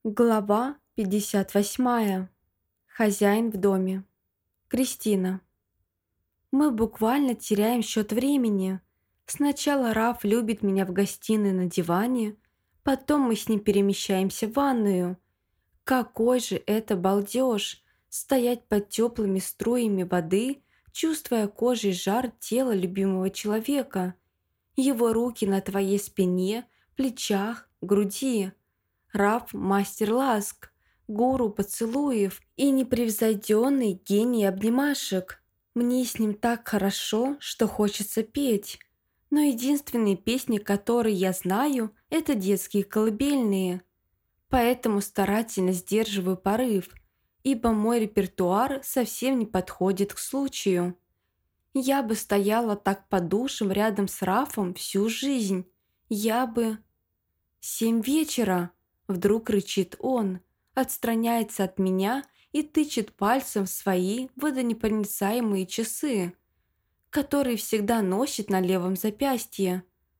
Глава 58. Хозяин в доме. Кристина. Мы буквально теряем счет времени. Сначала Раф любит меня в гостиной на диване, потом мы с ним перемещаемся в ванную. Какой же это балдеж! Стоять под теплыми струями воды, чувствуя кожей жар тела любимого человека. Его руки на твоей спине, плечах, груди. Раф – мастер ласк, гуру поцелуев и непревзойденный гений обнимашек. Мне с ним так хорошо, что хочется петь. Но единственные песни, которые я знаю, это детские колыбельные. Поэтому старательно сдерживаю порыв, ибо мой репертуар совсем не подходит к случаю. Я бы стояла так под душем рядом с Рафом всю жизнь. Я бы... 7 вечера. Вдруг рычит он, отстраняется от меня и тычет пальцем в свои водонепроницаемые часы, которые всегда носит на левом запястье.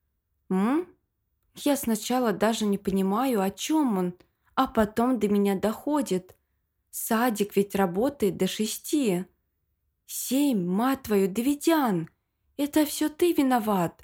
Я сначала даже не понимаю, о чем он, а потом до меня доходит. Садик ведь работает до 6. 7, мать твою, Давидян! Это все ты виноват.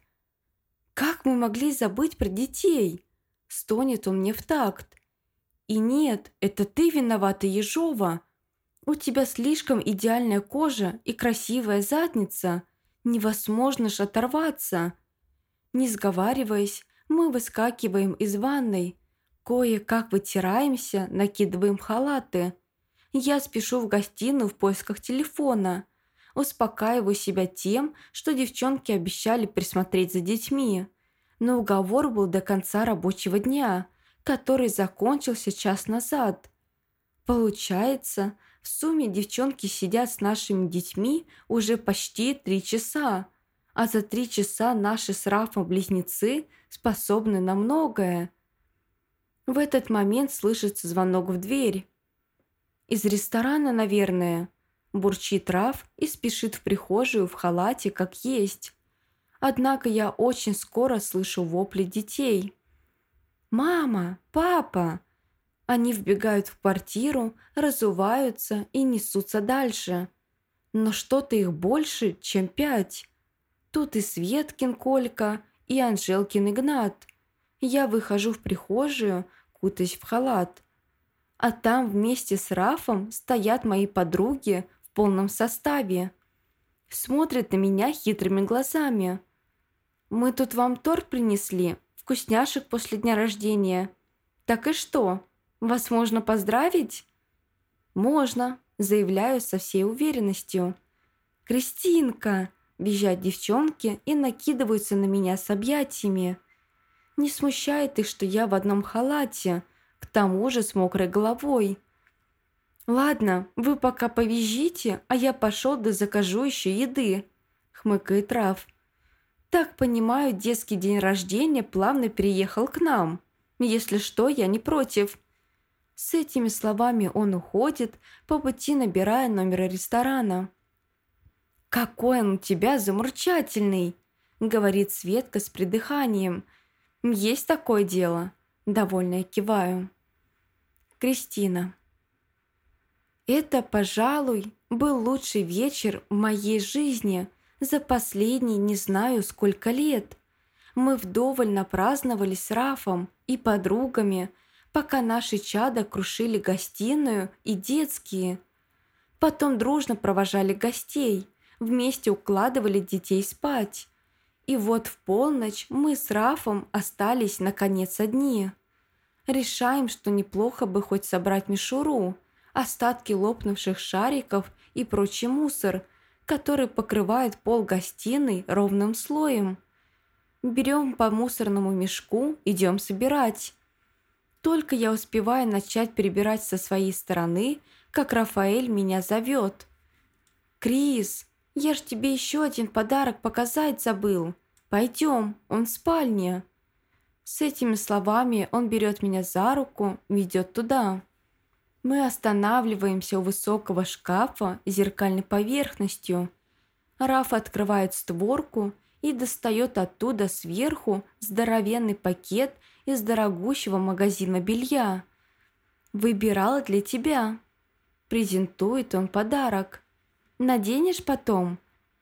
Как мы могли забыть про детей? Стонет он мне в такт. И нет, это ты виновата, Ежова. У тебя слишком идеальная кожа и красивая задница. Невозможно ж оторваться. Не сговариваясь, мы выскакиваем из ванной. Кое-как вытираемся, накидываем халаты. Я спешу в гостиную в поисках телефона. Успокаиваю себя тем, что девчонки обещали присмотреть за детьми. Но уговор был до конца рабочего дня, который закончился час назад. Получается, в сумме девчонки сидят с нашими детьми уже почти 3 часа, а за 3 часа наши с Рафом близнецы способны на многое. В этот момент слышится звонок в дверь. «Из ресторана, наверное», – бурчит Раф и спешит в прихожую в халате, как есть. Однако я очень скоро слышу вопли детей. «Мама! Папа!» Они вбегают в квартиру, разуваются и несутся дальше. Но что-то их больше, чем 5. Тут и Светкин Колька, и Анжелкин Игнат. Я выхожу в прихожую, кутаясь в халат. А там вместе с Рафом стоят мои подруги в полном составе. Смотрят на меня хитрыми глазами. «Мы тут вам торт принесли, вкусняшек после дня рождения. Так и что, вас можно поздравить?» «Можно», – заявляю со всей уверенностью. «Кристинка!» – визжат девчонки и накидываются на меня с объятиями. Не смущает их, что я в одном халате, к тому же с мокрой головой. «Ладно, вы пока повизжите, а я пошел да закажу еще еды», – хмыкает Раф. «Так понимаю, детский день рождения плавно переехал к нам. Если что, я не против». С этими словами он уходит, по пути набирая номер ресторана. «Какой он у тебя замурчательный!» – говорит Светка с придыханием. «Есть такое дело?» – довольно я киваю. Кристина. Это, пожалуй, был лучший вечер в моей жизни – за последние не знаю сколько лет. Мы вдоволь напраздновали с Рафом и подругами, пока наши чада крушили гостиную и детские. Потом дружно провожали гостей, вместе укладывали детей спать. И вот в полночь мы с Рафом остались наконец одни. Решаем, что неплохо бы хоть собрать мишуру, остатки лопнувших шариков и прочий мусор, который покрывает пол гостиной ровным слоем. Берем по мусорному мешку, идем собирать. Только я успеваю начать перебирать со своей стороны, как Рафаэль меня зовет. «Крис, я ж тебе еще один подарок показать забыл. Пойдем, он в спальне». С этими словами он берет меня за руку, ведет туда. Мы останавливаемся у высокого шкафа с зеркальной поверхностью. Раф открывает створку и достает оттуда сверху здоровенный пакет из дорогущего магазина белья. Выбирала для тебя. Презентует он подарок. Наденешь потом?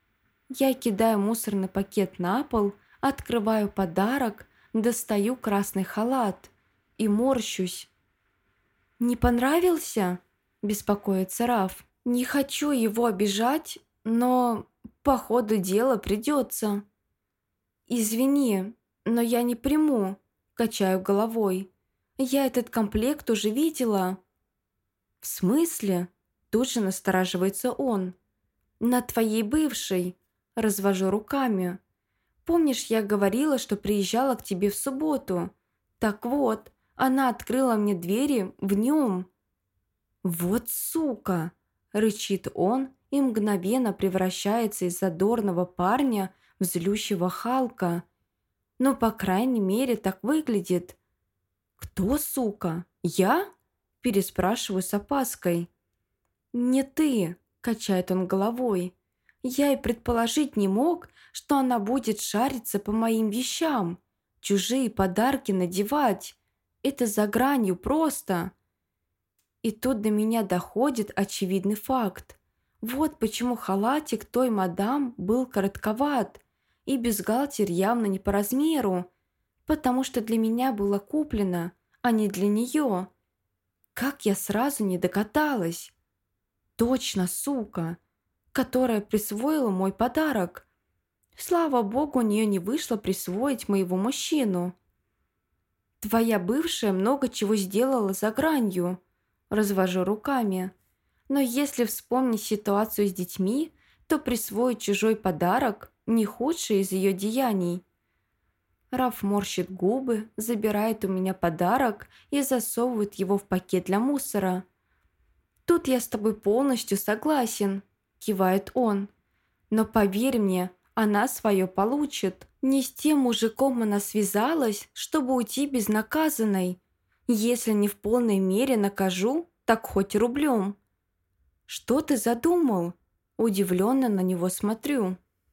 Я кидаю мусорный пакет на пол, открываю подарок, достаю красный халат и морщусь. «Не понравился?» – беспокоится Раф. «Не хочу его обижать, но по ходу дела придется». «Извини, но я не приму», – качаю головой. «Я этот комплект уже видела». «В смысле?» – тут же настораживается он. «На твоей бывшей», – развожу руками. «Помнишь, я говорила, что приезжала к тебе в субботу? Так вот, она открыла мне двери в нем». «Вот сука!» – рычит он и мгновенно превращается из задорного парня в злющего Халка. Но, по крайней мере, так выглядит. «Кто, сука? Я?» – переспрашиваю с опаской. «Не ты», – качает он головой. «Я и предположить не мог, что она будет шариться по моим вещам, чужие подарки надевать. Это за гранью просто». И тут до меня доходит очевидный факт. Вот почему халатик той мадам был коротковат, и бюстгальтер явно не по размеру, потому что для меня было куплено, а не для нее. Как я сразу не докаталась. Точно, сука, которая присвоила мой подарок. Слава богу, у нее не вышло присвоить моего мужчину. «Твоя бывшая много чего сделала за гранью», – развожу руками. «Но если вспомнить ситуацию с детьми, то присвоить чужой подарок – не худшее из ее деяний». Раф морщит губы, забирает у меня подарок и засовывает его в пакет для мусора. «Тут я с тобой полностью согласен», – кивает он. «Но поверь мне, она свое получит. Не с тем мужиком она связалась, чтобы уйти безнаказанной. Если не в полной мере накажу, так хоть рублем». «Что ты задумал?» – удивленно на него смотрю.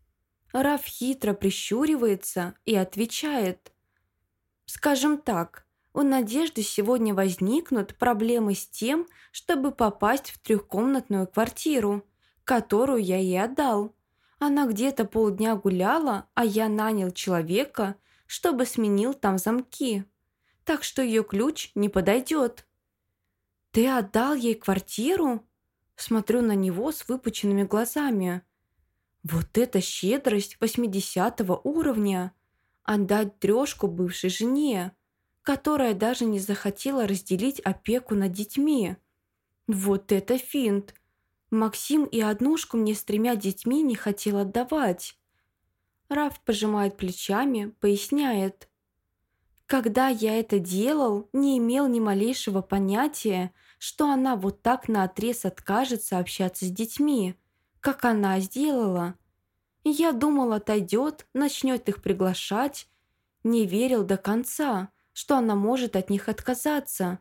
Раф хитро прищуривается и отвечает. «Скажем так, у Надежды сегодня возникнут проблемы с тем, чтобы попасть в трехкомнатную квартиру, которую я ей отдал. Она где-то полдня гуляла, а я нанял человека, чтобы сменил там замки. Так что ее ключ не подойдет». «Ты отдал ей квартиру?» Смотрю на него с выпученными глазами. Вот это щедрость 80-го уровня! Отдать трешку бывшей жене, которая даже не захотела разделить опеку над детьми. Вот это финт! Максим и однушку мне с 3 детьми не хотел отдавать. Раф пожимает плечами, поясняет. «Когда я это делал, не имел ни малейшего понятия, что она вот так наотрез откажется общаться с детьми, как она сделала. И я думал, отойдет, начнет их приглашать. Не верил до конца, что она может от них отказаться.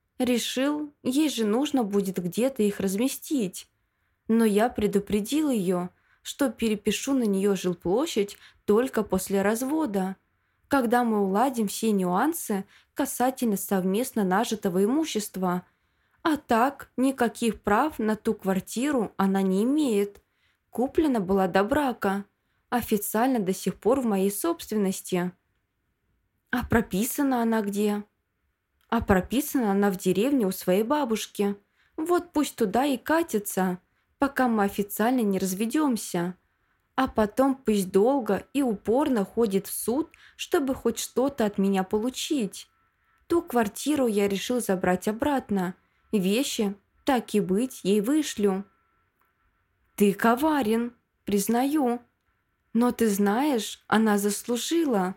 Решил, ей же нужно будет где-то их разместить. Но я предупредил ее, что перепишу на нее жилплощадь только после развода, когда мы уладим все нюансы касательно совместно нажитого имущества. А так, никаких прав на ту квартиру она не имеет. Куплена была до брака. Официально до сих пор в моей собственности. А прописана она где? А прописана она в деревне у своей бабушки. Вот пусть туда и катится, пока мы официально не разведемся. А потом пусть долго и упорно ходит в суд, чтобы хоть что-то от меня получить. Ту квартиру я решил забрать обратно. Вещи, так и быть, ей вышлю». «Ты коварен, признаю. Но ты знаешь, она заслужила».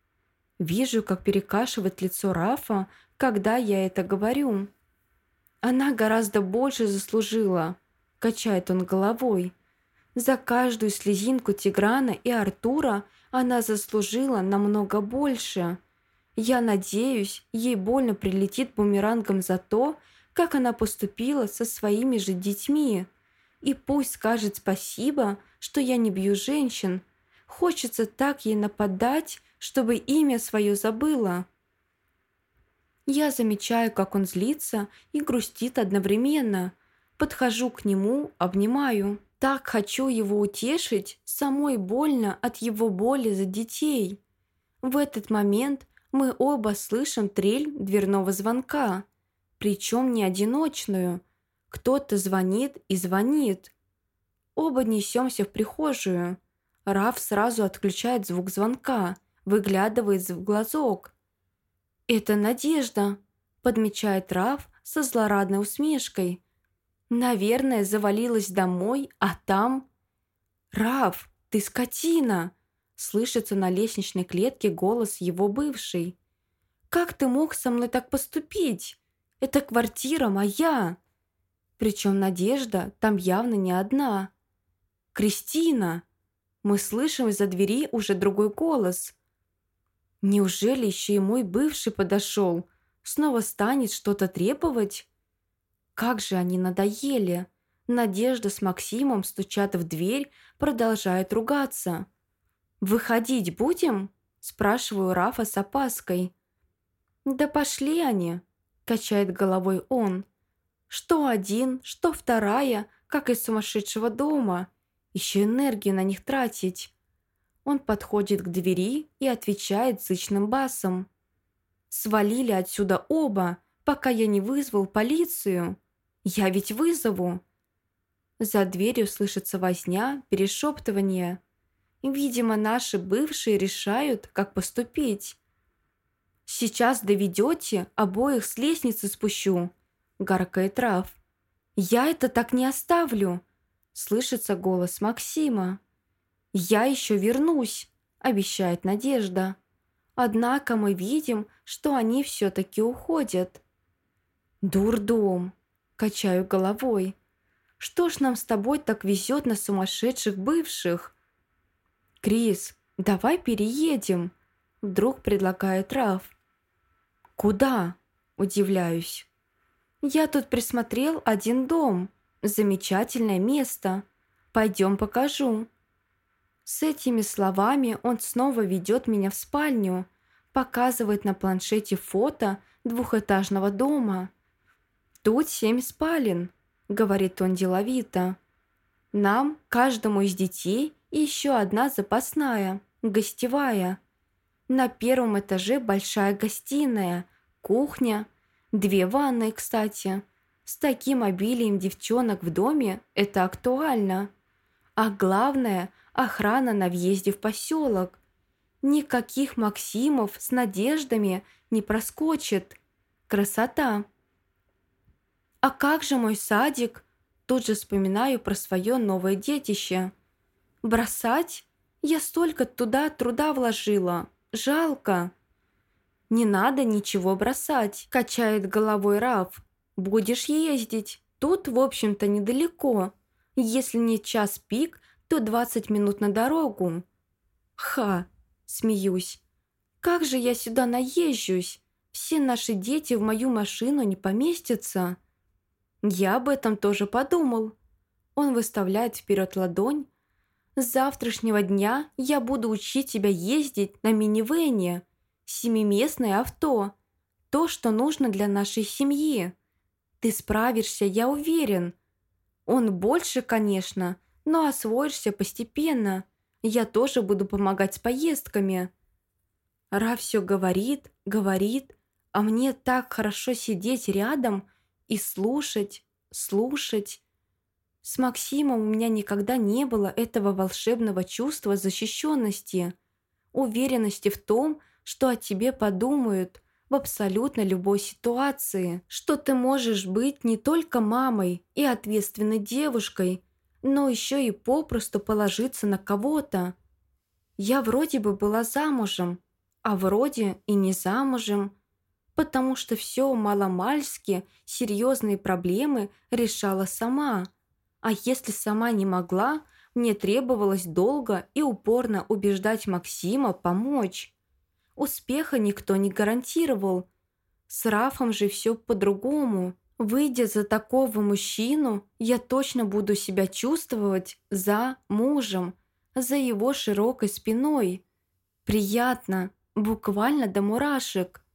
Вижу, как перекашивает лицо Рафа, когда я это говорю. «Она гораздо больше заслужила», – качает он головой. «За каждую слезинку Тиграна и Артура она заслужила намного больше. Я надеюсь, ей больно прилетит бумерангом за то, как она поступила со своими же детьми. И пусть скажет спасибо, что я не бью женщин. Хочется так ей нападать, чтобы имя свое забыла». Я замечаю, как он злится и грустит одновременно. Подхожу к нему, обнимаю. Так хочу его утешить, самой больно от его боли за детей. В этот момент мы оба слышим трель дверного звонка, причем не одиночную. Кто-то звонит и звонит. Оба несемся в прихожую. Раф сразу отключает звук звонка, выглядывает в глазок. «Это Надежда», – подмечает Раф со злорадной усмешкой. «Наверное, завалилась домой, а там...» «Раф, ты скотина!» – слышится на лестничной клетке голос его бывшей. «Как ты мог со мной так поступить? Это квартира моя!» Причем Надежда там явно не одна. «Кристина!» Мы слышим из-за двери уже другой голос. Неужели еще и мой бывший подошел? Снова станет что-то требовать? Как же они надоели! Надежда с Максимом стучат в дверь, продолжают ругаться. «Выходить будем?» – спрашиваю Рафа с опаской. «Да пошли они!» – качает головой он. «Что один, что вторая, как из сумасшедшего дома. Еще энергию на них тратить». Он подходит к двери и отвечает зычным басом. «Свалили отсюда оба, пока я не вызвал полицию. Я ведь вызову». За дверью слышится возня, перешептывание. Видимо, наши бывшие решают, как поступить. «Сейчас доведете, обоих с лестницы спущу», – гаркает Раф. «Я это так не оставлю», – слышится голос Максима. «Я еще вернусь», – обещает Надежда. Однако мы видим, что они все-таки уходят. «Дурдом», – качаю головой. «Что ж нам с тобой так везет на сумасшедших бывших?» «Крис, давай переедем», – вдруг предлагает Раф. «Куда?» – удивляюсь. «Я тут присмотрел один дом. Замечательное место. Пойдем покажу». С этими словами он снова ведет меня в спальню, показывает на планшете фото двухэтажного дома. «Тут 7 спален», – говорит он деловито. «Нам, каждому из детей, еще одна запасная, гостевая. На первом этаже большая гостиная, кухня, 2 ванны, кстати. С таким обилием девчонок в доме это актуально. А главное – охрана на въезде в поселок. Никаких Максимов с Надеждами не проскочит. Красота!» «А как же мой садик?» Тут же вспоминаю про свое новое детище. «Бросать? Я столько туда труда вложила. Жалко». «Не надо ничего бросать», – качает головой Раф. «Будешь ездить. Тут, в общем-то, недалеко. Если не час пик, то 20 минут на дорогу». «Ха!» – смеюсь. «Как же я сюда наезжусь? Все наши дети в мою машину не поместятся». «Я об этом тоже подумал». Он выставляет вперед ладонь. «С завтрашнего дня я буду учить тебя ездить на минивэне. 7-местное авто. То, что нужно для нашей семьи. Ты справишься, я уверен. Он больше, конечно, но освоишься постепенно. Я тоже буду помогать с поездками». Ра все говорит, говорит, а мне так хорошо сидеть рядом и слушать, слушать. С Максимом у меня никогда не было этого волшебного чувства защищенности, уверенности в том, что о тебе подумают в абсолютно любой ситуации, что ты можешь быть не только мамой и ответственной девушкой, но еще и попросту положиться на кого-то. Я вроде бы была замужем, а вроде и не замужем, потому что все маломальски серьезные проблемы решала сама. А если сама не могла, мне требовалось долго и упорно убеждать Максима помочь. Успеха никто не гарантировал. С Рафом же все по-другому. Выйдя за такого мужчину, я точно буду себя чувствовать за мужем, за его широкой спиной. Приятно, буквально до мурашек.